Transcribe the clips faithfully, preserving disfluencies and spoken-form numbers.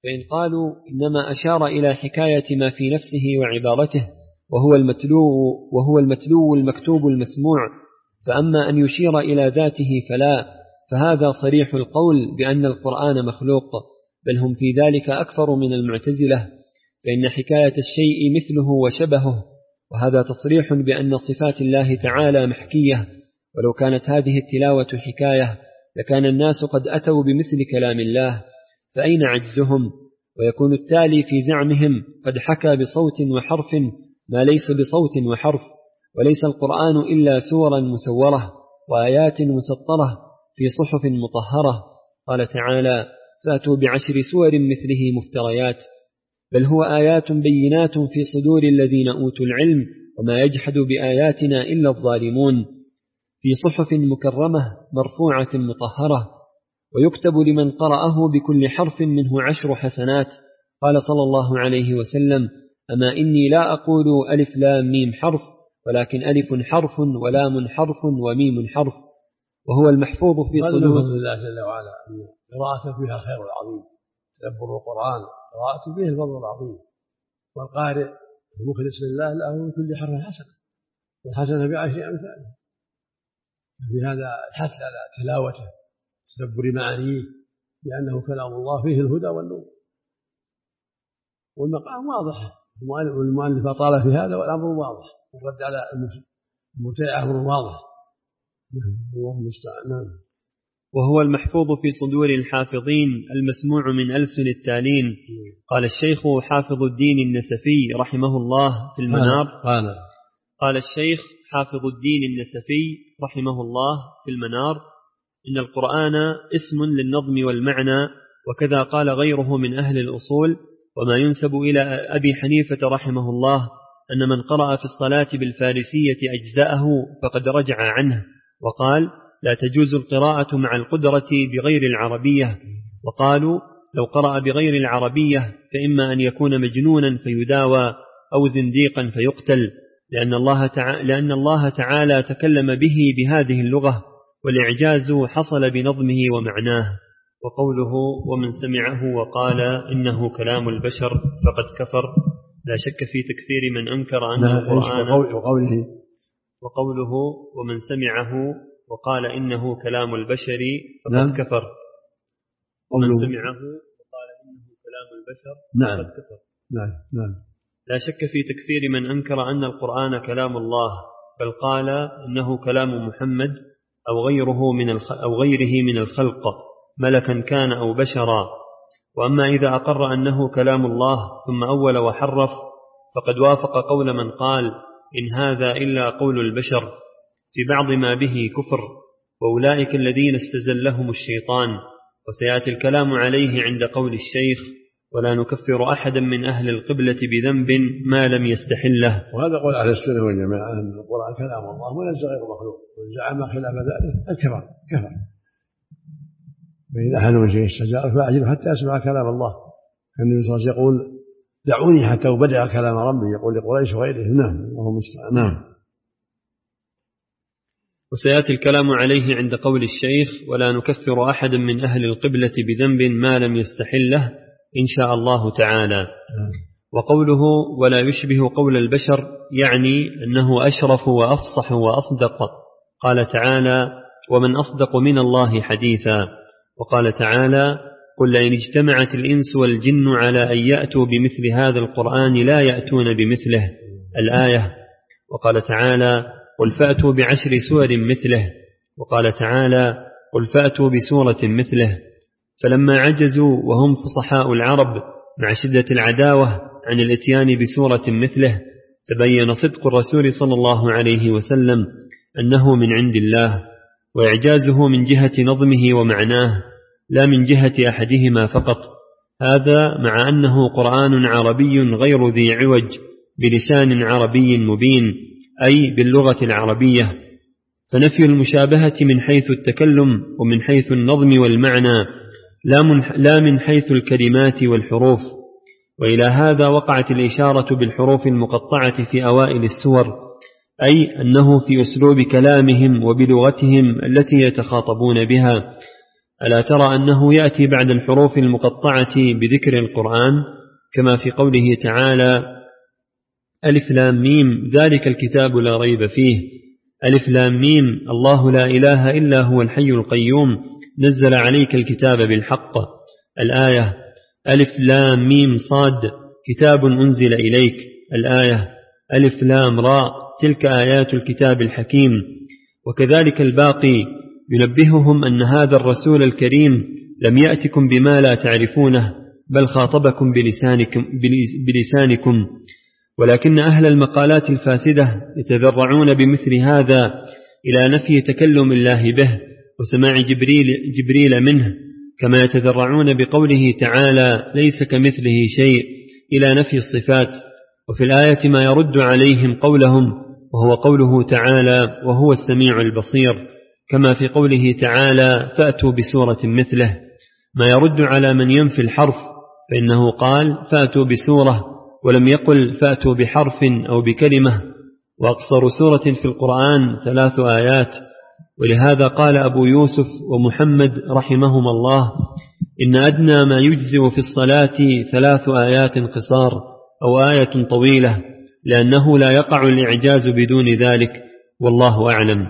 فإن قالوا إنما أشار إلى حكاية ما في نفسه وعبارته وهو المتلو, وهو المتلو المكتوب المسموع، فأما أن يشير إلى ذاته فلا، فهذا صريح القول بأن القرآن مخلوق، بل هم في ذلك أكثر من المعتزلة، فإن حكاية الشيء مثله وشبهه، وهذا تصريح بأن صفات الله تعالى محكية، ولو كانت هذه التلاوة حكاية لكان الناس قد أتوا بمثل كلام الله، فأين عجزهم؟ ويكون التالي في زعمهم قد حكى بصوت وحرف ما ليس بصوت وحرف، وليس القرآن إلا سورا مسورة وآيات مسطرة في صحف مطهرة. قال تعالى: فأتوا بعشر سور مثله مفتريات، بل هو آيات بينات في صدور الذين أوتوا العلم، وما يجحد بآياتنا إلا الظالمون، في صحف مكرمة مرفوعة مطهرة، ويكتب لمن قرأه بكل حرف منه عشر حسنات. قال صلى الله عليه وسلم: أما إني لا أقول ألف لام ميم حرف، ولكن ألف حرف ولام حرف وميم حرف، وهو المحفوظ في صدور الله جل وعلا. قراءته فيها خير العظيم، تدبر القرآن قراءته فيه الفضل العظيم، والقارئ المخلص لله له من كل حرف حسنة، والحسنة بعشر أمثالها. في هذا الحث على تلاوته تدبر معانيه، لأنه كلام الله فيه الهدى والنور، والمقام واضح، والمؤلف أطال في هذا والأمر واضح، والرد على المبتدع أمر واضح. الله المستعان. وهو المحفوظ في صدور الحافظين المسموع من ألسن التالين. قال الشيخ حافظ الدين النسفي رحمه الله في المنار قال, قال الشيخ حافظ الدين النسفي رحمه الله في المنار: إن القرآن اسم للنظم والمعنى، وكذا قال غيره من أهل الأصول. وما ينسب إلى أبي حنيفة رحمه الله أن من قرأ في الصلاة بالفارسية أجزاءه فقد رجع عنه، وقال: لا تجوز القراءة مع القدرة بغير العربية. وقالوا: لو قرأ بغير العربية فإما أن يكون مجنونا فيداوى أو زنديقا فيقتل، لأن الله تعالى, لأن الله تعالى تكلم به بهذه اللغة، والإعجاز حصل بنظمه ومعناه. وقوله: ومن سمعه وقال إنه كلام البشر فقد كفر، لا شك في تكفير من أنكر أن القرآن. وقوله, وقوله: ومن سمعه وقال إنه كلام البشر فقد نعم. كفر. ومن سمعه وقال إنه كلام البشر نعم. فقد كفر. نعم. نعم. لا شك في تكفير من أنكر أن القرآن كلام الله، بل قال إنه كلام محمد أو غيره من الخ... أو غيره من الخلق، ملكا كان أو بشرا. وأما إذا أقر أنه كلام الله ثم أول وحرف فقد وافق قول من قال إن هذا إلا قول البشر في بعض ما به كفر، وأولئك الذين استزلهم الشيطان. وسيأتي الكلام عليه عند قول الشيخ: ولا نكفر أحدا من أهل القبلة بذنب ما لم يستحله. وهذا قول أهل السنة والجماعة أن القرآن كلام الله وليس غير مخلوق، ومن زعم خلاف ذلك الكفر كفر. فإذا أحد من شيء استجار فأعجل حتى أسمع كلام الله. كان النبي صلى الله عليه وسلم يقول: دعوني حتى أبدع كلام ربي، يقول لقريش وغيره. نعم. اللهم استعان. نعم. وسيأتي الكلام عليه عند قول الشيخ: ولا نكفر أحدا من أهل القبلة بذنب ما لم يستحله إن شاء الله تعالى. وقوله: ولا يشبه قول البشر، يعني أنه أشرف وأفصح وأصدق. قال تعالى: ومن أصدق من الله حديثا. وقال تعالى: قل لئن اجتمعت الإنس والجن على أن يأتوا بمثل هذا القرآن لا يأتون بمثله. الآية. وقال تعالى: قل فأتوا بعشر سور مثله. وقال تعالى: قل فأتوا بسورة مثله. فلما عجزوا وهم فصحاء العرب مع شدة العداوة عن الاتيان بسورة مثله، تبين صدق الرسول صلى الله عليه وسلم أنه من عند الله، وإعجازه من جهة نظمه ومعناه لا من جهة أحدهما فقط. هذا مع أنه قرآن عربي غير ذي عوج بلسان عربي مبين، أي باللغة العربية. فنفي المشابهة من حيث التكلم ومن حيث النظم والمعنى، لا من, لا من حيث الكلمات والحروف. وإلى هذا وقعت الإشارة بالحروف المقطعة في أوائل السور، أي أنه في أسلوب كلامهم وبلغتهم التي يتخاطبون بها، ألا ترى أنه يأتي بعد الحروف المقطعة بذكر القرآن كما في قوله تعالى ألف لام ميم ذلك الكتاب لا ريب فيه، ألف لام ميم الله لا إله إلا هو الحي القيوم نزل عليك الكتاب بالحق. الآية ألف لام ميم صاد كتاب أنزل إليك. الآية ألف لام راء تلك آيات الكتاب الحكيم. وكذلك الباقي ينبههم أن هذا الرسول الكريم لم يأتكم بما لا تعرفونه بل خاطبكم بلسانكم, بلسانكم ولكن أهل المقالات الفاسدة يتذرعون بمثل هذا إلى نفي تكلم الله به وسماع جبريل, جبريل منه، كما يتذرعون بقوله تعالى ليس كمثله شيء إلى نفي الصفات. وفي الآية ما يرد عليهم قولهم، وهو قوله تعالى وهو السميع البصير، كما في قوله تعالى فأتوا بسورة مثله، ما يرد على من ينفي الحرف، فإنه قال فأتوا بسورة ولم يقل فأتوا بحرف أو بكلمة. وأقصر سورة في القرآن ثلاث آيات. ولهذا قال أبو يوسف ومحمد رحمهما الله إن أدنى ما يجزئ في الصلاة ثلاث آيات قصار أو آية طويلة، لأنه لا يقع الإعجاز بدون ذلك، والله أعلم.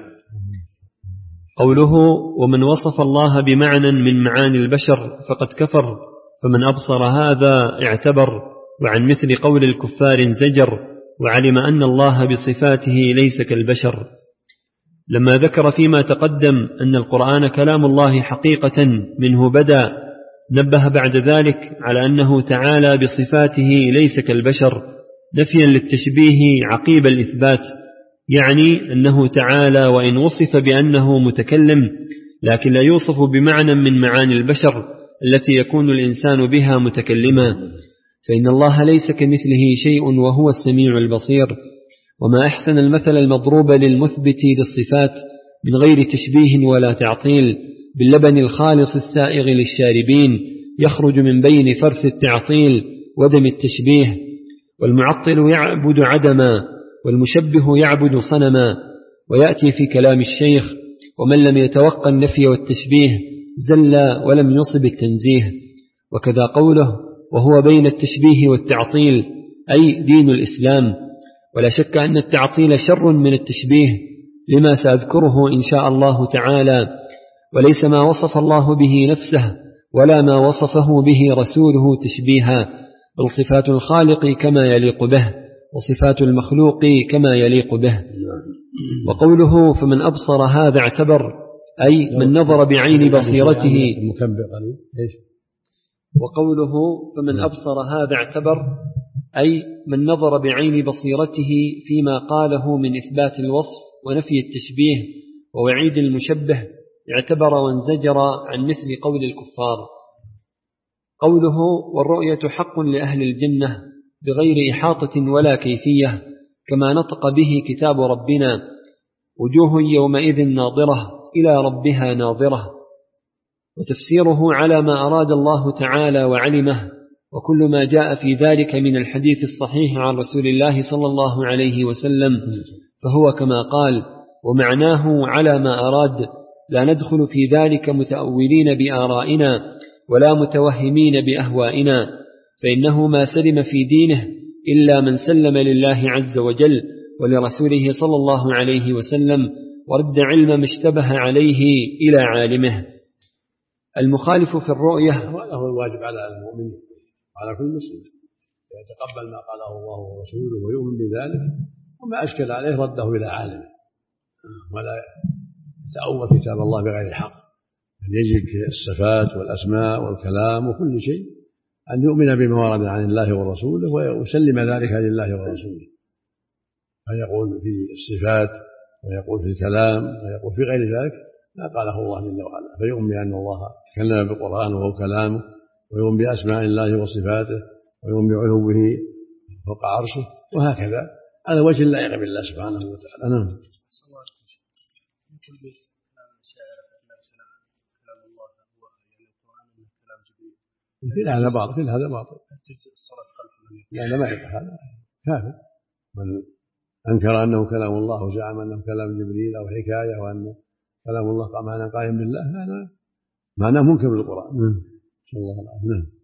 قوله ومن وصف الله بمعنى من معاني البشر فقد كفر، فمن أبصر هذا اعتبر، وعن مثل قول الكفار زجر، وعلم أن الله بصفاته ليس كالبشر. لما ذكر فيما تقدم أن القرآن كلام الله حقيقة منه بدأ، نبه بعد ذلك على أنه تعالى بصفاته ليس كالبشر نفيا للتشبيه عقيب الإثبات، يعني أنه تعالى وإن وصف بأنه متكلم لكن لا يوصف بمعنى من معاني البشر التي يكون الإنسان بها متكلما، فإن الله ليس كمثله شيء وهو السميع البصير. وما أحسن المثل المضروب للمثبت للصفات من غير تشبيه ولا تعطيل باللبن الخالص السائغ للشاربين يخرج من بين فرث التعطيل ودم التشبيه. والمعطل يعبد عدما والمشبه يعبد صنما. ويأتي في كلام الشيخ ومن لم يتوقع النفي والتشبيه زل ولم يصب التنزيه. وكذا قوله وهو بين التشبيه والتعطيل أي دين الإسلام. ولا شك أن التعطيل شر من التشبيه لما سأذكره إن شاء الله تعالى، وليس ما وصف الله به نفسه ولا ما وصفه به رسوله تشبيها، بل صفات الخالق كما يليق به وصفات المخلوق كما يليق به. وقوله فمن أبصر هذا اعتبر أي من نظر بعين بصيرته. وقوله فمن أبصر هذا اعتبر أي من نظر بعين بصيرته فيما قاله من إثبات الوصف ونفي التشبيه ووعيد المشبه اعتبر وانزجر عن مثل قول الكفار. قوله والرؤية حق لأهل الجنة بغير إحاطة ولا كيفية، كما نطق به كتاب ربنا وجوه يومئذ ناظرة إلى ربها ناظرة. وتفسيره على ما أراد الله تعالى وعلمه، وكل ما جاء في ذلك من الحديث الصحيح عن رسول الله صلى الله عليه وسلم فهو كما قال، ومعناه على ما أراد، لا ندخل في ذلك متأولين بآرائنا ولا متوهمين بأهوائنا، فإنه ما سلم في دينه إلا من سلم لله عز وجل ولرسوله صلى الله عليه وسلم ورد علم ما اشتبه عليه إلى عالمه. المخالف في الرؤية هو الواجب على المؤمن وعلى كل مسلم يتقبل ما قاله الله ورسوله ويؤمن بذلك، وما أشكل عليه رده إلى عالمه ولا يتأول كتاب الله بغير حق، أن يجد الصفات والأسماء والكلام وكل شيء أن يؤمن بما ورد عن الله ورسوله ويسلم ذلك لله ورسوله، فيقول في الصفات ويقول في الكلام ويقول في غير ذلك ما قاله الله جل وعلا، فيؤمن بأن الله تكلم بالقرآن وهو كلامه، ويؤمن بأسماء الله وصفاته، ويؤمن بعلوه فوق عرشه، وهكذا على وجه اللائق بالله سبحانه وتعالى. نعم. كل هذا باطل، كل هذا باطل. لا لا ما يقع هذا كافر. من أنكر أنه كلام الله وزعم أنه كلام جبريل أو حكاية وأن كلام الله معنى قائم بالله، هذا معناه منكر بالقرآن. صلى الله عليه وسلم.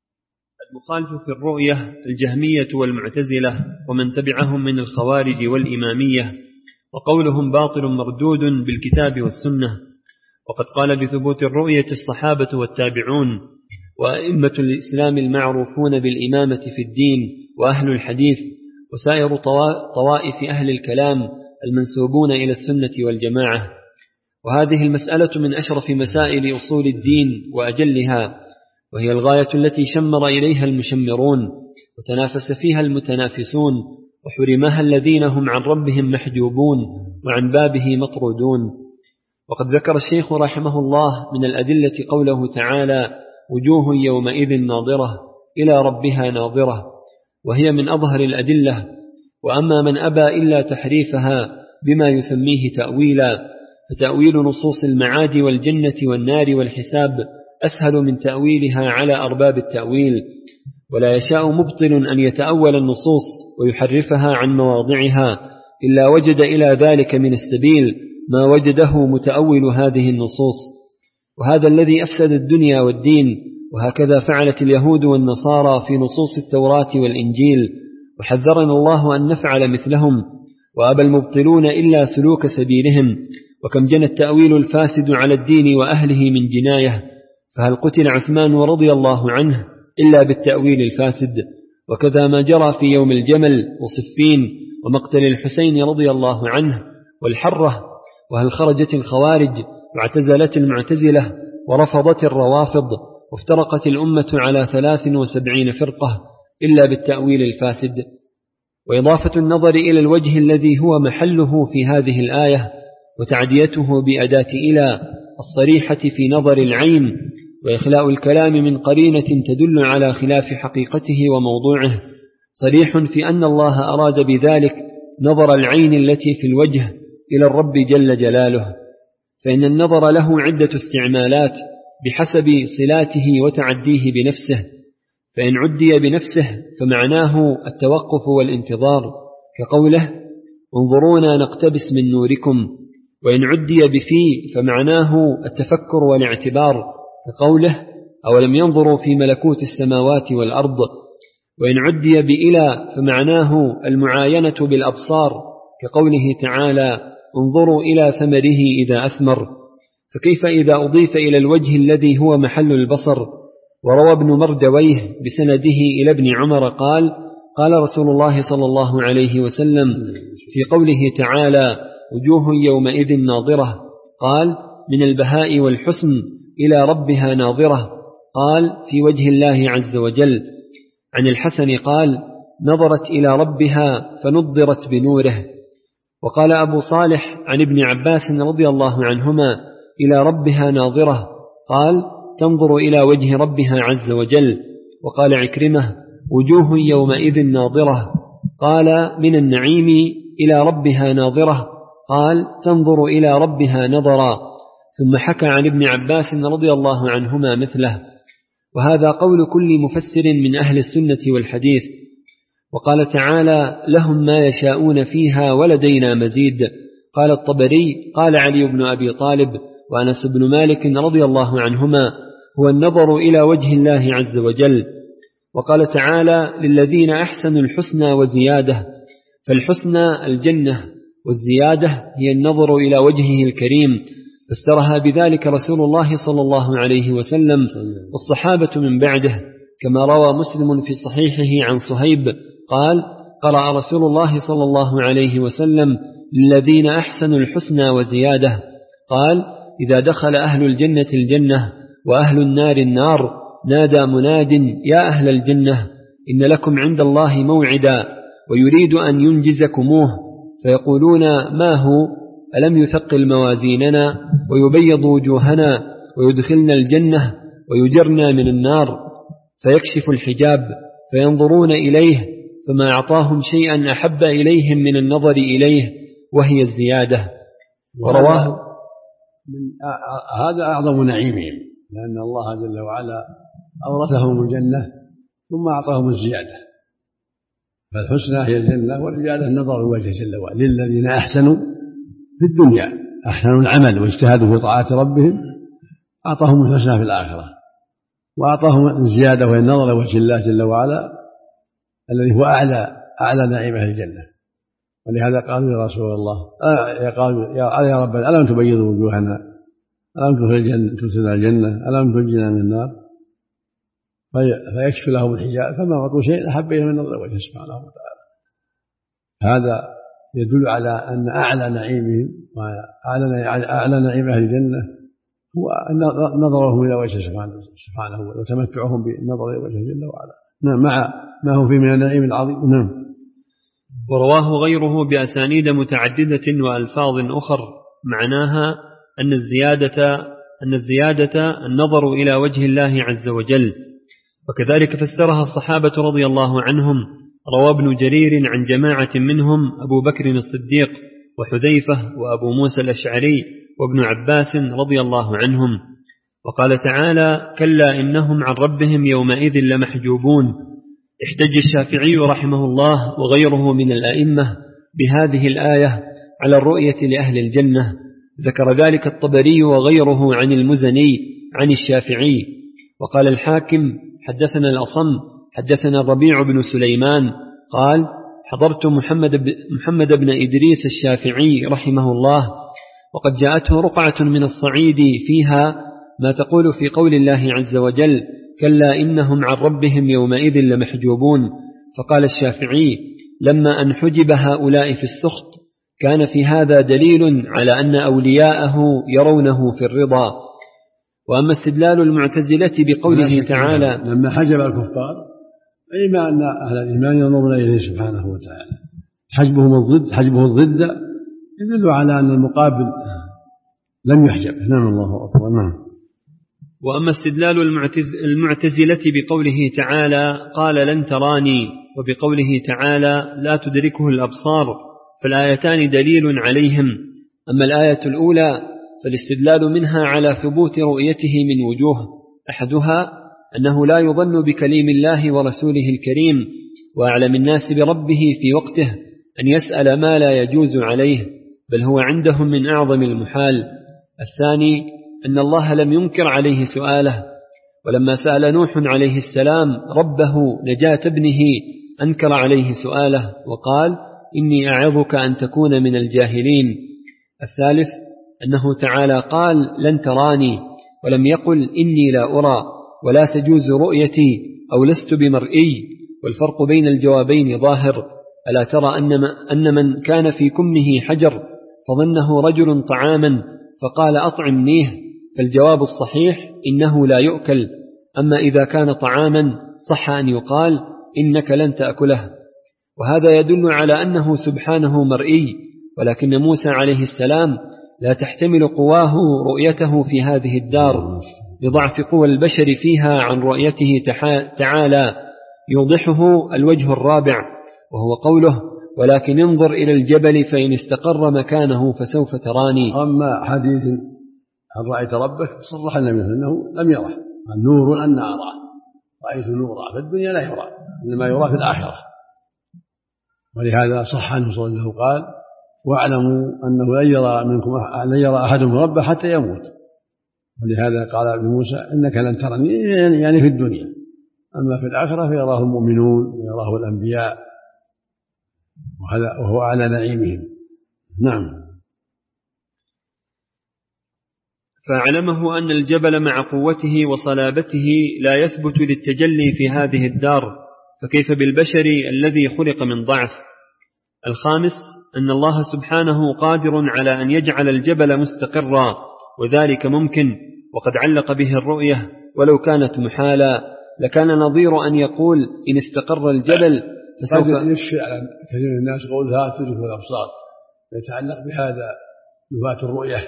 المخالف في الرؤية الجهمية والمعتزلة ومن تبعهم من الخوارج والإمامية، وقولهم باطل مردود بالكتاب والسنة. وقد قال بثبوت الرؤية الصحابة والتابعون وأئمة الإسلام المعروفون بالإمامة في الدين وأهل الحديث وسائر طوائف أهل الكلام المنسوبون إلى السنة والجماعة. وهذه المسألة من أشرف مسائل أصول الدين وأجلها، وهي الغاية التي شمر إليها المشمرون وتنافس فيها المتنافسون، وحرمها الذين هم عن ربهم محجوبون وعن بابه مطرودون. وقد ذكر الشيخ رحمه الله من الأدلة قوله تعالى: وجوه يومئذ ناظرة إلى ربها ناظرة، وهي من أظهر الأدلة. وأما من أبى إلا تحريفها بما يسميه تأويلا، فتأويل نصوص المعاد والجنة والنار والحساب أسهل من تأويلها على أرباب التأويل. ولا يشاء مبطل أن يتأول النصوص ويحرفها عن مواضعها إلا وجد إلى ذلك من السبيل ما وجده متأول هذه النصوص، وهذا الذي أفسد الدنيا والدين. وهكذا فعلت اليهود والنصارى في نصوص التوراة والإنجيل، وحذرنا الله أن نفعل مثلهم، وأبى المبطلون إلا سلوك سبيلهم. وكم جنى التأويل الفاسد على الدين وأهله من جناية، فهل قتل عثمان رضي الله عنه إلا بالتأويل الفاسد؟ وكذا ما جرى في يوم الجمل وصفين ومقتل الحسين رضي الله عنه والحرة. وهل خرجت الخوارج واعتزلت المعتزلة ورفضت الروافض وافترقت الأمة على ثلاث وسبعين فرقة إلا بالتأويل الفاسد؟ وإضافة النظر إلى الوجه الذي هو محله في هذه الآية وتعديته بأداة إلى الصريحة في نظر العين، وإخلاء الكلام من قرينة تدل على خلاف حقيقته وموضوعه، صريح في أن الله أراد بذلك نظر العين التي في الوجه إلى الرب جل جلاله. فإن النظر له عدة استعمالات بحسب صلاته وتعديه بنفسه. فإن عدي بنفسه فمعناه التوقف والانتظار كقوله: انظرونا نقتبس من نوركم. وإن عدي بفي فمعناه التفكر والاعتبار كقوله: أولم ينظروا في ملكوت السماوات والأرض. وإن عدي بإلى فمعناه المعاينة بالأبصار كقوله تعالى: انظروا إلى ثمره إذا أثمر. فكيف إذا أضيف إلى الوجه الذي هو محل البصر؟ وروى ابن مردويه بسنده إلى ابن عمر قال: قال رسول الله صلى الله عليه وسلم في قوله تعالى: وجوه يومئذ ناظرة، قال: من البهاء والحسن إلى ربها ناظرة، قال: في وجه الله عز وجل. عن الحسن قال: نظرت إلى ربها فنضرت بنوره. وقال أبو صالح عن ابن عباس رضي الله عنهما: إلى ربها ناظرة، قال: تنظر إلى وجه ربها عز وجل. وقال عكرمة: وجوه يومئذ ناظرة، قال: من النعيم إلى ربها ناظرة، قال: تنظر إلى ربها نظرا. ثم حكى عن ابن عباس رضي الله عنهما مثله. وهذا قول كل مفسر من أهل السنة والحديث. وقال تعالى: لهم ما يشاءون فيها ولدينا مزيد. قال الطبري: قال علي بن أبي طالب وأنس بن مالك رضي الله عنهما: هو النظر إلى وجه الله عز وجل. وقال تعالى: للذين أحسنوا الحسنى وزيادة. فالحسنى الجنة، والزيادة هي النظر إلى وجهه الكريم، فسرها بذلك رسول الله صلى الله عليه وسلم والصحابة من بعده، كما روى مسلم في صحيحه عن صهيب قال: قرأ رسول الله صلى الله عليه وسلم: للذين أحسنوا الحسنى وزيادة. قال: إذا دخل أهل الجنة الجنة وأهل النار النار نادى مناد: يا أهل الجنة، إن لكم عند الله موعدا ويريد أن ينجزكموه. فيقولون: ما هو؟ ألم يثقل موازيننا ويبيض وجوهنا ويدخلنا الجنة ويجرنا من النار؟ فيكشف الحجاب فينظرون إليه، فما أعطاهم شيئا أحب إليهم من النظر إليه، وهي الزيادة. ورواه من هذا أعظم نعيمهم، لأن الله جل وعلا أورثهم الجنة ثم أعطاهم الزيادة. فالحسنى هي الجنة، والزيادة النظر الوجه جل وعلا للذين أحسنوا في الدنيا، أحسنوا العمل واجتهدوا في طاعة ربهم، أعطاهم الحسنى في الآخرة، وأعطاهم الزيادة وهي النظر لوجه الله جل وعلا الذي هو أعلى أعلى نعيم أهل الجنة. ولهذا قالوا يا رسول الله آه قالوا يا, يا ربنا ألم تبيض وجوهنا، ألم تدخلنا الجنة، ألم تنجنا من النار، فيكشف لهم الحجاب فما أعطوا شيء أحب إليهم من نظر وجهه سبحانه وتعالى. هذا يدل على أن أعلى نعيمهم وأعلى نعيم أهل الجنة هو نظرهم إلى وجهه سبحانه وتمتعهم بالنظر إلى وجهه جل وعلا. نعم، مع ما هو فيه من النعيم العظيم. نعم. ورواه غيره بأسانيد متعددة وألفاظ أخر معناها أن الزيادة أن الزيادة النظر إلى وجه الله عز وجل، وكذلك فسرها الصحابة رضي الله عنهم. روى ابن جرير عن جماعة منهم أبو بكر الصديق وحذيفة وأبو موسى الأشعري وابن عباس رضي الله عنهم. وقال تعالى: كلا إنهم عن ربهم يومئذ لمحجوبون. احتج الشافعي رحمه الله وغيره من الأئمة بهذه الآية على الرؤية لأهل الجنة. ذكر ذلك الطبري وغيره عن المزني عن الشافعي. وقال الحاكم: حدثنا الأصم حدثنا الربيع بن سليمان قال: حضرت محمد, ب... محمد بن إدريس الشافعي رحمه الله، وقد جاءته رقعة من الصعيد فيها ما تقول في قول الله عز وجل: كلا إنهم عن ربهم يومئذ لمحجوبون. فقال الشافعي: لما أن حجب هؤلاء في السخط كان في هذا دليل على أن أولياءه يرونه في الرضا. وأما استدلال المعتزلة بقوله تعالى: لما حجب الكفار أي ما أن أهل الإيمان ينظرون إليه سبحانه وتعالى، حجبهم الضد حجبه الضد يدل على أن المقابل لم يحجب. نعم، الله أكبر. نعم. وأما استدلال المعتزلة بقوله تعالى: قال لن تراني، وبقوله تعالى: لا تدركه الأبصار، فالآيتان دليل عليهم. أما الآية الأولى فالاستدلال منها على ثبوت رؤيته من وجوه، أحدها أنه لا يظن بكليم الله ورسوله الكريم وأعلم الناس بربه في وقته أن يسأل ما لا يجوز عليه، بل هو عندهم من أعظم المحال. الثاني أن الله لم ينكر عليه سؤاله، ولما سأل نوح عليه السلام ربه نجاة ابنه أنكر عليه سؤاله وقال: إني أعظك أن تكون من الجاهلين. الثالث أنه تعالى قال: لن تراني، ولم يقل إني لا أرى ولا تجوز رؤيتي أو لست بمرئي، والفرق بين الجوابين ظاهر. ألا ترى أن من كان في كمه حجر فظنه رجل طعاما فقال أطعمنيه، فالجواب الصحيح إنه لا يؤكل. أما إذا كان طعاما صح أن يقال إنك لن تأكله. وهذا يدل على أنه سبحانه مرئي، ولكن موسى عليه السلام لا تحتمل قواه رؤيته في هذه الدار لضعف قوى البشر فيها عن رؤيته تعالى. يوضحه الوجه الرابع، وهو قوله: ولكن انظر إلى الجبل فإن استقر مكانه فسوف تراني. أما حديث هل رأيت ربك صرح النبي أنه لم يره، النور أن أراه، رأيت نورا في الدنيا لا يرى، إنما يرى في الآخرة. ولهذا صح عنه صلى الله عليه وسلم قال: واعلموا أنه لن يرى منكم لن يرى أحدهم ربه حتى يموت. ولهذا قال ابن موسى: إنك لن ترني، يعني في الدنيا، أما في الآخرة فيراه المؤمنون ويراه الأنبياء، وهذا وهو أعلى نعيمهم. نعم. فاعلمه أن الجبل مع قوته وصلابته لا يثبت للتجلي في هذه الدار، فكيف بالبشر الذي خلق من ضعف. الخامس أن الله سبحانه قادر على أن يجعل الجبل مستقرا، وذلك ممكن، وقد علق به الرؤية، ولو كانت محالا لكان نظير أن يقول إن استقر الجبل فسوف يشفع على كثير من الناس قول لا تدركه الأبصار، يتعلق بهذا نفاة الرؤية،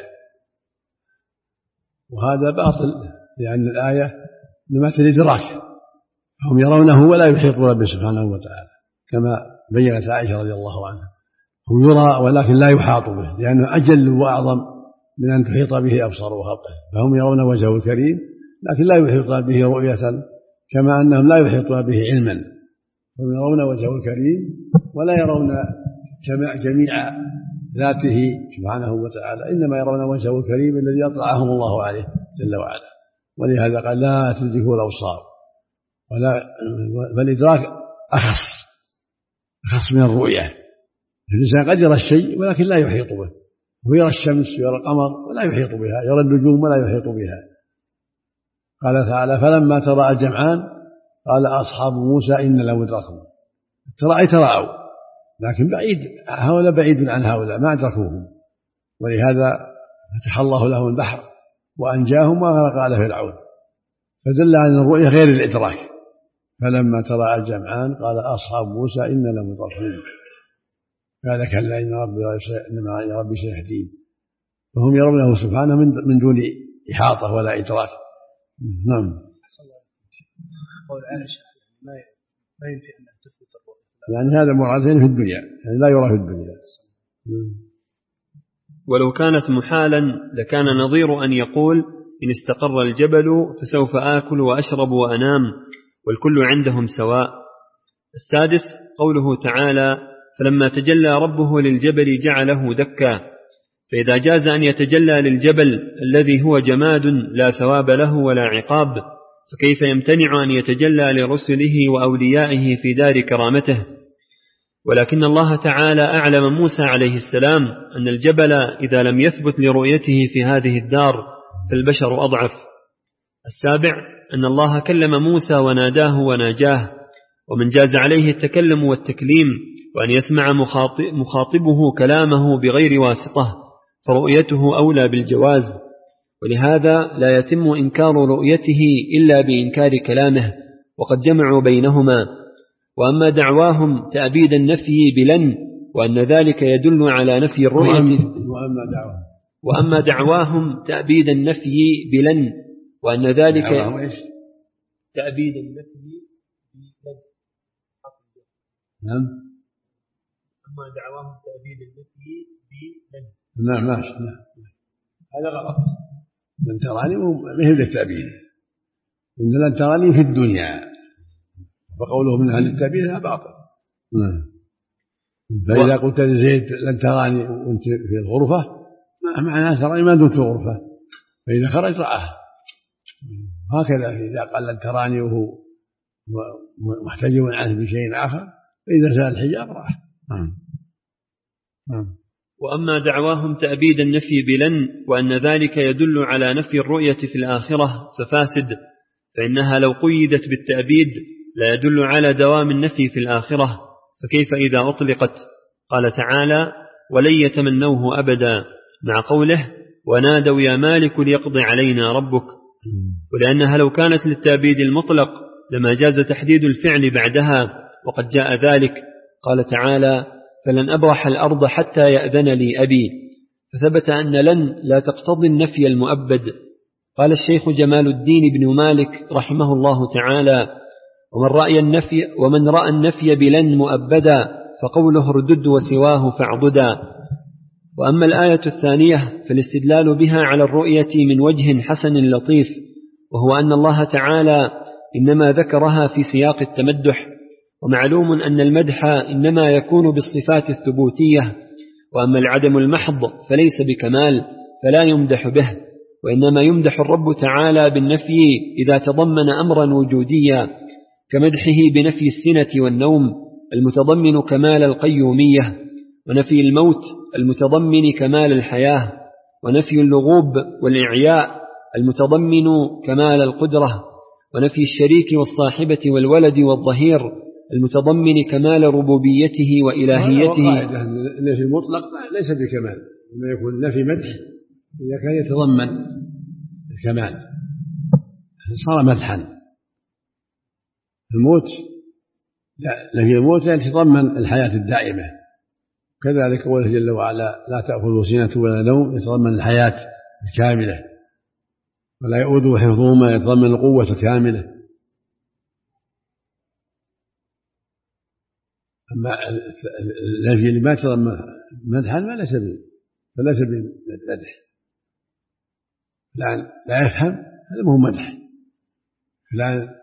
وهذا باطل، لأن الآية نفاة الإدراك، هم يرونه ولا يحيطون به سبحانه وتعالى، كما بيّنت عائشة رضي الله عنها: هو يرى ولكن لا يحاط به، لأنه أجل وأعظم من أن تحيط به أبصار وخلقه. فهم يرون وجهه الكريم لكن لا يحيطون به رؤية، كما أنهم لا يحيطون به علما. هم يرون وجهه الكريم ولا يرون جميع ذاته سبحانه وتعالى، إنما يرون وجهه الكريم الذي أطلعهم الله عليه جل وعلا. ولهذا قال لا تدركه الأبصار، ولا فالإدراك أخص أخص من الرؤية. الإنسان قد يرى الشيء ولكن لا يحيط به، ويرى الشمس ويرى القمر ولا يحيط بها، يرى النجوم ولا يحيط بها. قال تعالى فلما تراءى الجمعان قال أصحاب موسى إن لمدركون. ترى أي تراءوا، لكن بعيد، هؤلاء بعيد عن هؤلاء ما أدركوهم، ولهذا فتح الله لهم البحر وأنجاهم وغرق آل فرعون، فدل على الرؤية غير الإدراك. فلما تراءى الجمعان قال أصحاب موسى إن لمدركون قال كلا إن ربي سيهدين. فهم يرونه سبحانه من دون إحاطة ولا إدراك. نعم. قول عائشة ما ينفي أن تثبت الرؤية، يعني هذا مرادين في الدنيا، يعني لا يرى في الدنيا. ولو كانت محالا لكان نظير أن يقول إن استقر الجبل فسوف آكل وأشرب وأنام والكل عندهم سواء. السادس قوله تعالى فلما تجلى ربه للجبل جعله دكا، فإذا جاز أن يتجلى للجبل الذي هو جماد لا ثواب له ولا عقاب، فكيف يمتنع أن يتجلى لرسله وأوليائه في دار كرامته؟ ولكن الله تعالى أعلم موسى عليه السلام أن الجبل إذا لم يثبت لرؤيته في هذه الدار فالبشر أضعف. السابع أن الله كلم موسى وناداه وناجاه، ومن جاز عليه التكلم والتكليم وأن يسمع مخاطبه كلامه بغير واسطة فرؤيته أولى بالجواز، ولهذا لا يتم إنكار رؤيته إلا بإنكار كلامه، وقد جمعوا بينهما. وأما دعواهم تأبيد النفي بلن وأن ذلك يدل على نفي الرؤية، وأما دعواهم وأما دعواهم تأبيد النفي بلن وأن ذلك تأبيد النفي بلن. نعم. أما دعواهم تأبيد النفي بلن. نعم ماشي. هذا غلط. لن تراني مهم للتأبيد، إن لن تراني في الدنيا، فقوله من أهل التأبيد هذا باطل. فإذا قلت لزيد لن تراني وأنت في الغرفة معناه تراني ما دمت في الغرفة، فإذا خرج رآه. هكذا إذا قال لن تراني وهو محتجب عنه بشيء آخر، فإذا زال الحجاب رآه. وأما دعواهم تأبيد النفي بلن وأن ذلك يدل على نفي الرؤية في الآخرة ففاسد، فإنها لو قيدت بالتأبيد لا يدل على دوام النفي في الآخرة، فكيف إذا أطلقت؟ قال تعالى ولن يتمنوه أبدا، مع قوله ونادوا يا مالك ليقضي علينا ربك. ولأنها لو كانت للتأبيد المطلق لما جاز تحديد الفعل بعدها، وقد جاء ذلك. قال تعالى فلن أبرح الأرض حتى يأذن لي أبي، فثبت أن لن لا تقتضي النفي المؤبد. قال الشيخ جمال الدين بن مالك رحمه الله تعالى ومن رأى النفي, ومن رأى النفي بلن مؤبدا فقوله اردد وسواه فاعضدا. وأما الآية الثانية فالاستدلال بها على الرؤية من وجه حسن لطيف، وهو أن الله تعالى إنما ذكرها في سياق التمدح، ومعلوم أن المدح إنما يكون بالصفات الثبوتية، وأما العدم المحض فليس بكمال فلا يمدح به، وإنما يمدح الرب تعالى بالنفي إذا تضمن أمرا وجوديا كمدحه بنفي السنة والنوم المتضمن كمال القيومية، ونفي الموت المتضمن كمال الحياة، ونفي اللغوب والإعياء المتضمن كمال القدرة، ونفي الشريك والصاحبة والولد والظهير المتضمن كمال ربوبيته وإلهيته. النفي المطلق ليس بكمال، لما يكون نفي مدح إذا كان يتضمن الكمال صار مدحا. الموت لا، نفي الموت لا يتضمن الحياة الدائمة، كذلك قوله جل وعلا لا تأخذه سنة ولا نوم يتضمن الحياة الكاملة، ولا يؤوده حفظهما يتضمن القوة الكاملة. أما النفي اللي ما يتضمن مدحا ما ليس فليس بمدح، لا لا يفهم هذا مو مدح، لا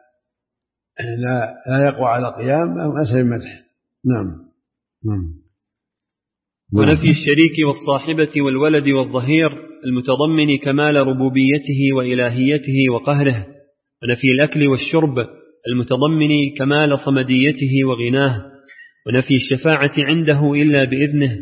لا لا يقوى على قيام أو أسهل مدح. نعم نعم. ونفي الشريك والصاحبة والولد والظهير المتضمن كمال ربوبيته وإلهيته وقهره، ونفي الأكل والشرب المتضمن كمال صمديته وغناه، ونفي الشفاعة عنده إلا بإذنه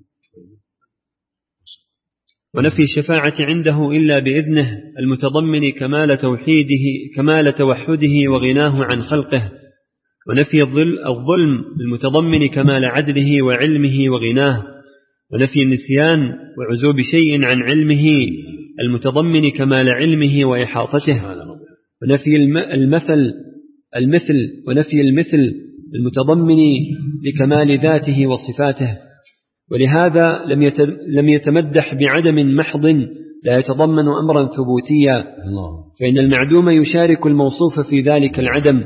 ونفي الشفاعة عنده إلا بإذنه المتضمن كمال توحيده كمال توحده وغناه عن خلقه، ونفي الظلم المتضمن كمال عدله وعلمه وغناه، ونفي النسيان وعزوب شيء عن علمه المتضمن كمال علمه وإحاطته، ونفي المثل المثل ونفي المثل المتضمن لكمال ذاته وصفاته. ولهذا لم يتمدح بعدم محض لا يتضمن أمرا ثبوتيا، فإن المعدوم يشارك الموصوف في ذلك العدم،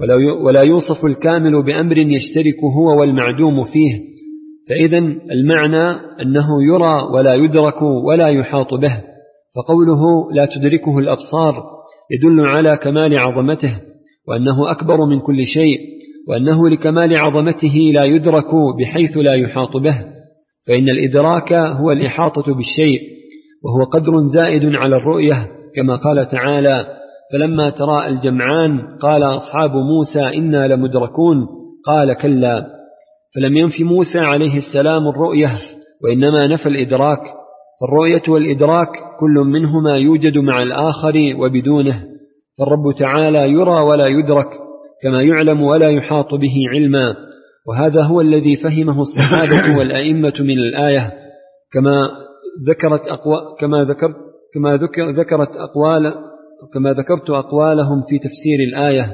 ولا يوصف الكامل بأمر يشترك هو والمعدوم فيه. فإذا المعنى أنه يرى ولا يدرك ولا يحاط به، فقوله لا تدركه الأبصار يدل على كمال عظمته، وأنه أكبر من كل شيء، وأنه لكمال عظمته لا يدرك بحيث لا يحاط به، فإن الإدراك هو الإحاطة بالشيء، وهو قدر زائد على الرؤية، كما قال تعالى فلما تراءى الجمعان قال أصحاب موسى إنا لمدركون قال كلا. فلم ينفي موسى عليه السلام الرؤية، وإنما نفى الإدراك، فالرؤية والإدراك كل منهما يوجد مع الآخر وبدونه، فالرب تعالى يرى ولا يدرك كما يعلم ولا يحاط به علما، وهذا هو الذي فهمه الصحابة والأئمة من الآية، كما ذكرت أقوى كما ذكرت كما ذكر ذكرت أقوال كما ذكرت أقوالهم في تفسير الآية.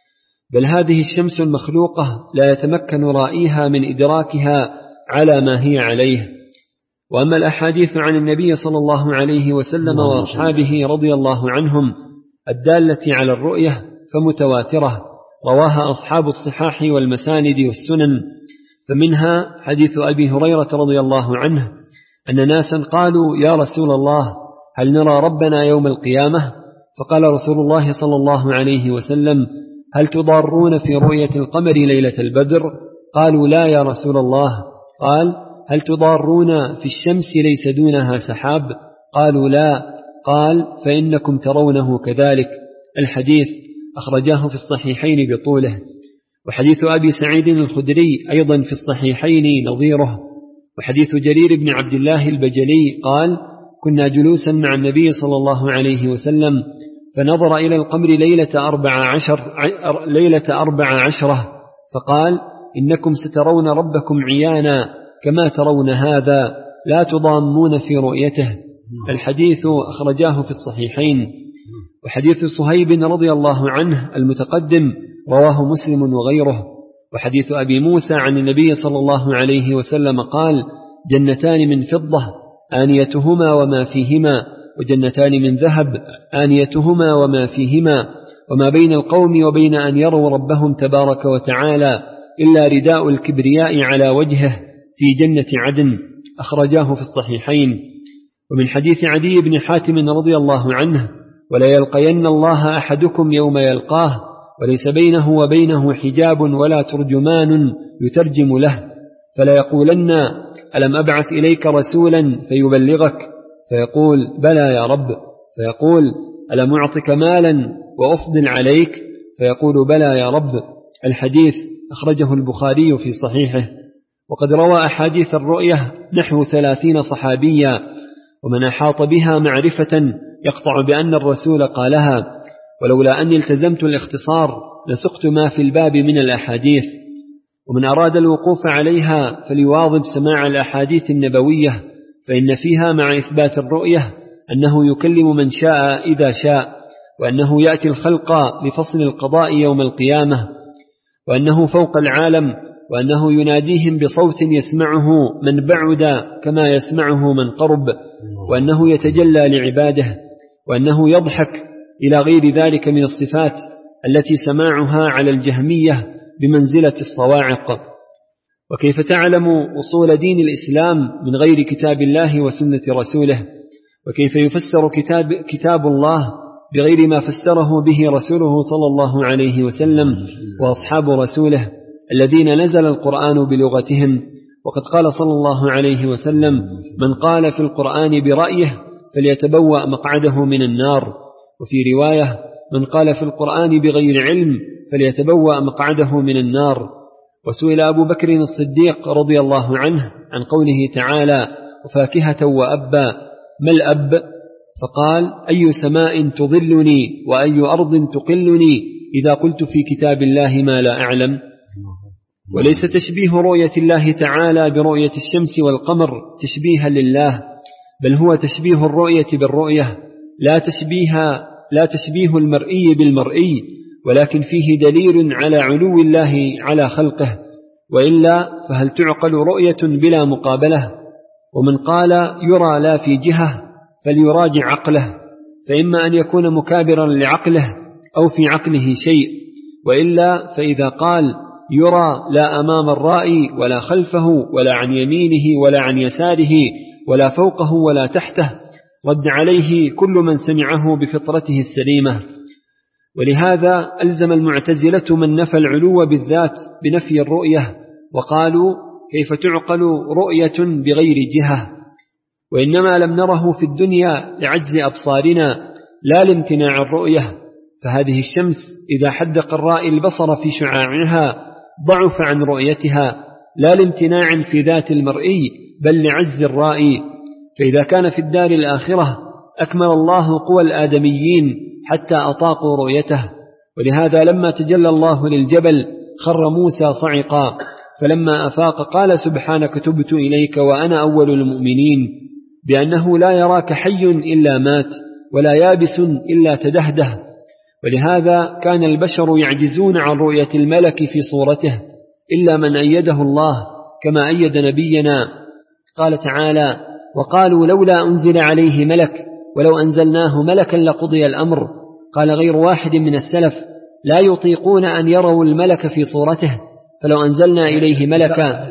بل هذه الشمس المخلوقة لا يتمكن رائيها من إدراكها على ما هي عليه. وأما الأحاديث عن النبي صلى الله عليه وسلم وأصحابه رضي الله عنهم الدالة على الرؤية فمتواترة، رواها أصحاب الصحاح والمساند والسنن، فمنها حديث أبي هريرة رضي الله عنه أن ناسا قالوا يا رسول الله هل نرى ربنا يوم القيامة؟ فقال رسول الله صلى الله عليه وسلم هل تضارون في رؤية القمر ليلة البدر؟ قالوا لا يا رسول الله. قال هل تضارون في الشمس ليس دونها سحاب؟ قالوا لا. قال فإنكم ترونه كذلك. الحديث أخرجاه في الصحيحين بطوله. وحديث أبي سعيد الخدري أيضا في الصحيحين نظيره. وحديث جرير بن عبد الله البجلي قال كنا جلوسا مع النبي صلى الله عليه وسلم فنظر إلى القمر ليلة أربع, عشر ليلة أربع عشرة فقال إنكم سترون ربكم عيانا كما ترون هذا لا تضامون في رؤيته. الحديث أخرجاه في الصحيحين. وحديث صهيب رضي الله عنه المتقدم رواه مسلم وغيره. وحديث أبي موسى عن النبي صلى الله عليه وسلم قال جنتان من فضة آنيتهما وما فيهما، وجنتان من ذهب آنيتهما وما فيهما، وما بين القوم وبين أن يروا ربهم تبارك وتعالى إلا رداء الكبرياء على وجهه في جنة عدن. أخرجاه في الصحيحين. ومن حديث عدي بن حاتم رضي الله عنه ولا يلقين الله أحدكم يوم يلقاه وليس بينه وبينه حجاب ولا ترجمان يترجم له، فلا يقولن ألم أبعث إليك رسولا فيبلغك؟ فيقول بلى يا رب. فيقول ألم أعطك مالا وأفضل عليك؟ فيقول بلى يا رب. الحديث أخرجه البخاري في صحيحه. وقد روى أحاديث الرؤية نحو ثلاثين صحابيا، ومن أحاط بها معرفة يقطع بأن الرسول قالها، ولولا أني التزمت الاختصار لسقت ما في الباب من الأحاديث. ومن أراد الوقوف عليها فليواظب سماع الأحاديث النبوية، فإن فيها مع إثبات الرؤية أنه يكلم من شاء إذا شاء، وأنه يأتي الخلق لفصل القضاء يوم القيامة، وأنه فوق العالم، وأنه يناديهم بصوت يسمعه من بعد كما يسمعه من قرب، وأنه يتجلى لعباده، وأنه يضحك إلى غير ذلك من الصفات التي سماعها على الجهمية بمنزلة الصواعق. وكيف تعلم أصول دين الإسلام من غير كتاب الله وسنة رسوله؟ وكيف يفسر كتاب, كتاب الله بغير ما فسره به رسوله صلى الله عليه وسلم وأصحاب رسوله الذين نزل القرآن بلغتهم وقد قال صلى الله عليه وسلم: من قال في القرآن برأيه فليتبوأ مقعده من النار. وفي رواية: من قال في القرآن بغير علم فليتبوأ مقعده من النار. وسئل أبو بكر الصديق رضي الله عنه عن قوله تعالى: وفاكهة وأبا، ما الأب؟ فقال: أي سماء تظلني وأي أرض تقلني إذا قلت في كتاب الله ما لا أعلم. وليس تشبيه رؤية الله تعالى برؤية الشمس والقمر تشبيها لله، بل هو تشبيه الرؤية بالرؤية، لا تشبيه, لا تشبيه المرئي بالمرئي، ولكن فيه دليل على علو الله على خلقه، وإلا فهل تعقل رؤية بلا مقابلة؟ ومن قال يرى لا في جهة فليراجع عقله، فإما أن يكون مكابرا لعقله أو في عقله شيء، وإلا فإذا قال يرى لا أمام الرائي ولا خلفه ولا عن يمينه ولا عن يساره ولا فوقه ولا تحته، رد عليه كل من سمعه بفطرته السليمة. ولهذا ألزم المعتزلة من نفى العلو بالذات بنفي الرؤية، وقالوا: كيف تعقل رؤية بغير جهة؟ وإنما لم نره في الدنيا لعجز أبصارنا لا لامتناع الرؤية. فهذه الشمس إذا حدق الرائي البصر في شعاعها ضعف عن رؤيتها، لا لامتناع في ذات المرئي بل لعجز الرائي. فإذا كان في الدار الآخرة أكمل الله قوى الآدميين حتى أطاقوا رؤيته. ولهذا لما تجلى الله للجبل خر موسى صعقا، فلما أفاق قال: سبحانك تبت إليك وأنا أول المؤمنين، بأنه لا يراك حي إلا مات ولا يابس إلا تدهده. ولهذا كان البشر يعجزون عن رؤية الملك في صورته إلا من أيده الله، كما أيد نبينا. قال تعالى: وقالوا لولا أنزل عليه ملك ولو أنزلناه ملكا لقضي الأمر. قال غير واحد من السلف: لا يطيقون أن يروا الملك في صورته، فلو أنزلنا إليه ملكا.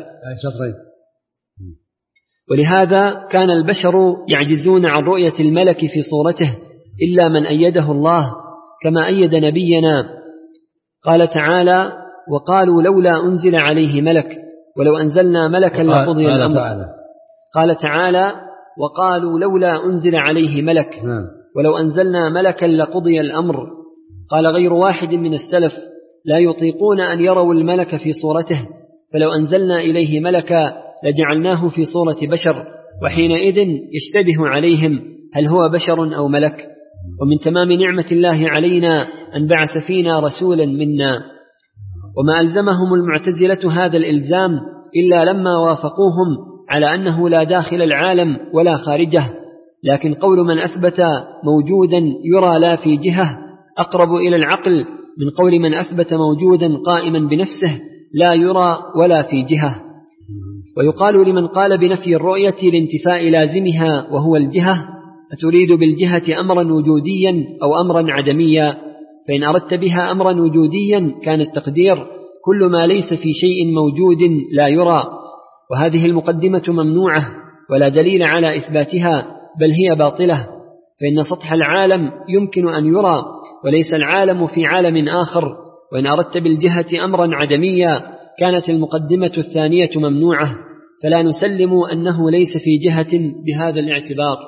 ولهذا كان البشر يعجزون عن رؤية الملك في صورته إلا من أيده الله، كما أيد نبينا. قال تعالى: وقالوا لولا أنزل عليه ملك ولو أنزلنا ملكا لقضي الأمر. قال تعالى: وقالوا لولا أنزل عليه ملك ولو أنزلنا ملكا لقضي الأمر. قال غير واحد من السلف: لا يطيقون أن يروا الملك في صورته، فلو أنزلنا إليه ملكا لجعلناه في صورة بشر، وحينئذ يشتبه عليهم هل هو بشر أو ملك. ومن تمام نعمة الله علينا أن بعث فينا رسولا منا. وما ألزمهم المعتزلة هذا الإلزام إلا لما وافقوهم على أنه لا داخل العالم ولا خارجه. لكن قول من أثبت موجودا يرى لا في جهة أقرب إلى العقل من قول من أثبت موجودا قائما بنفسه لا يرى ولا في جهة. ويقال لمن قال بنفي الرؤية لانتفاء لازمها وهو الجهة: أتريد بالجهة أمرا وجوديا أو أمرا عدميا؟ فإن أردت بها أمرا وجوديا كان التقدير كل ما ليس في شيء موجود لا يرى. وهذه المقدمة ممنوعة ولا دليل على إثباتها، بل هي باطلة. فإن سطح العالم يمكن أن يرى وليس العالم في عالم آخر. وإن أردت بالجهة أمرا عدميا كانت المقدمة الثانية ممنوعة، فلا نسلم أنه ليس في جهة بهذا الاعتبار.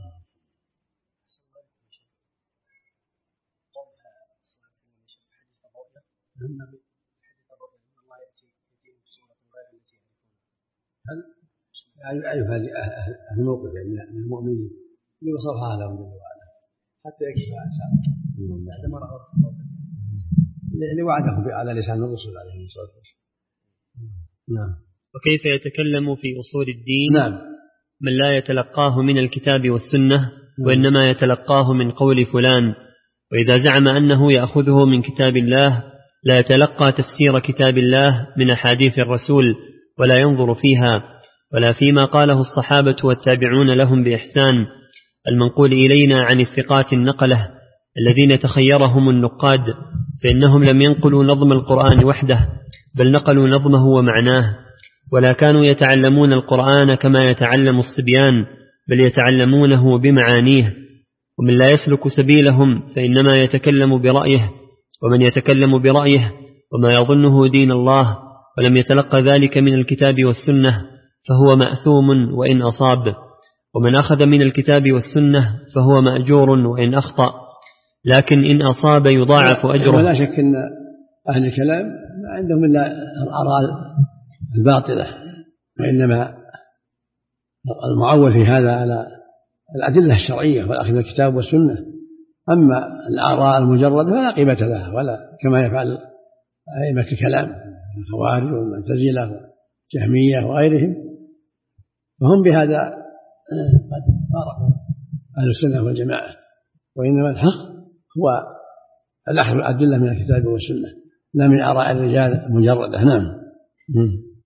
هل يعرف هذه أهل الموقف من المؤمنين اللي وصفها لهم جل وعلا حتى يكشف عن سابق بعد ما رأوا الموقف اللي وعدهم على لسان الرسل عليه الصلاة والسلام. نعم. وكيف يتكلم في أصول الدين نعم. من لا يتلقاه من الكتاب والسنة وإنما يتلقاه من قول فلان؟ وإذا زعم أنه يأخذه من كتاب الله لا يتلقى تفسير كتاب الله من أحاديث الرسول ولا ينظر فيها ولا فيما قاله الصحابة والتابعون لهم بإحسان المنقول إلينا عن الثقات النقلة الذين تخيرهم النقاد، فإنهم لم ينقلوا نظم القرآن وحده بل نقلوا نظمه ومعناه، ولا كانوا يتعلمون القرآن كما يتعلم الصبيان بل يتعلمونه بمعانيه. ومن لا يسلك سبيلهم فإنما يتكلم برأيه، ومن يتكلم برأيه وما يظنه دين الله ولم يتلقى ذلك من الكتاب والسنة فهو مأثوم وإن أصاب، ومن أخذ من الكتاب والسنة فهو مأجور وإن أخطأ، لكن إن أصاب يضاعف أجره. ولا شك أن أهل الكلام ما عندهم إلا الآراء الباطلة، وإنما المعول في هذا على الأدلة الشرعية والأخذ من الكتاب والسنة. أما الآراء المجردة فلا قيمة لها، ولا كما يفعل أئمة الكلام الخوارج والمعتزلة والجهمية وغيرهم، فهم بهذا قد فارقوا أهل السنة والجماعة. وإنما الحق هو الأخذ الأدلة من الكتاب والسنة لا من آراء الرجال مجردة. نعم.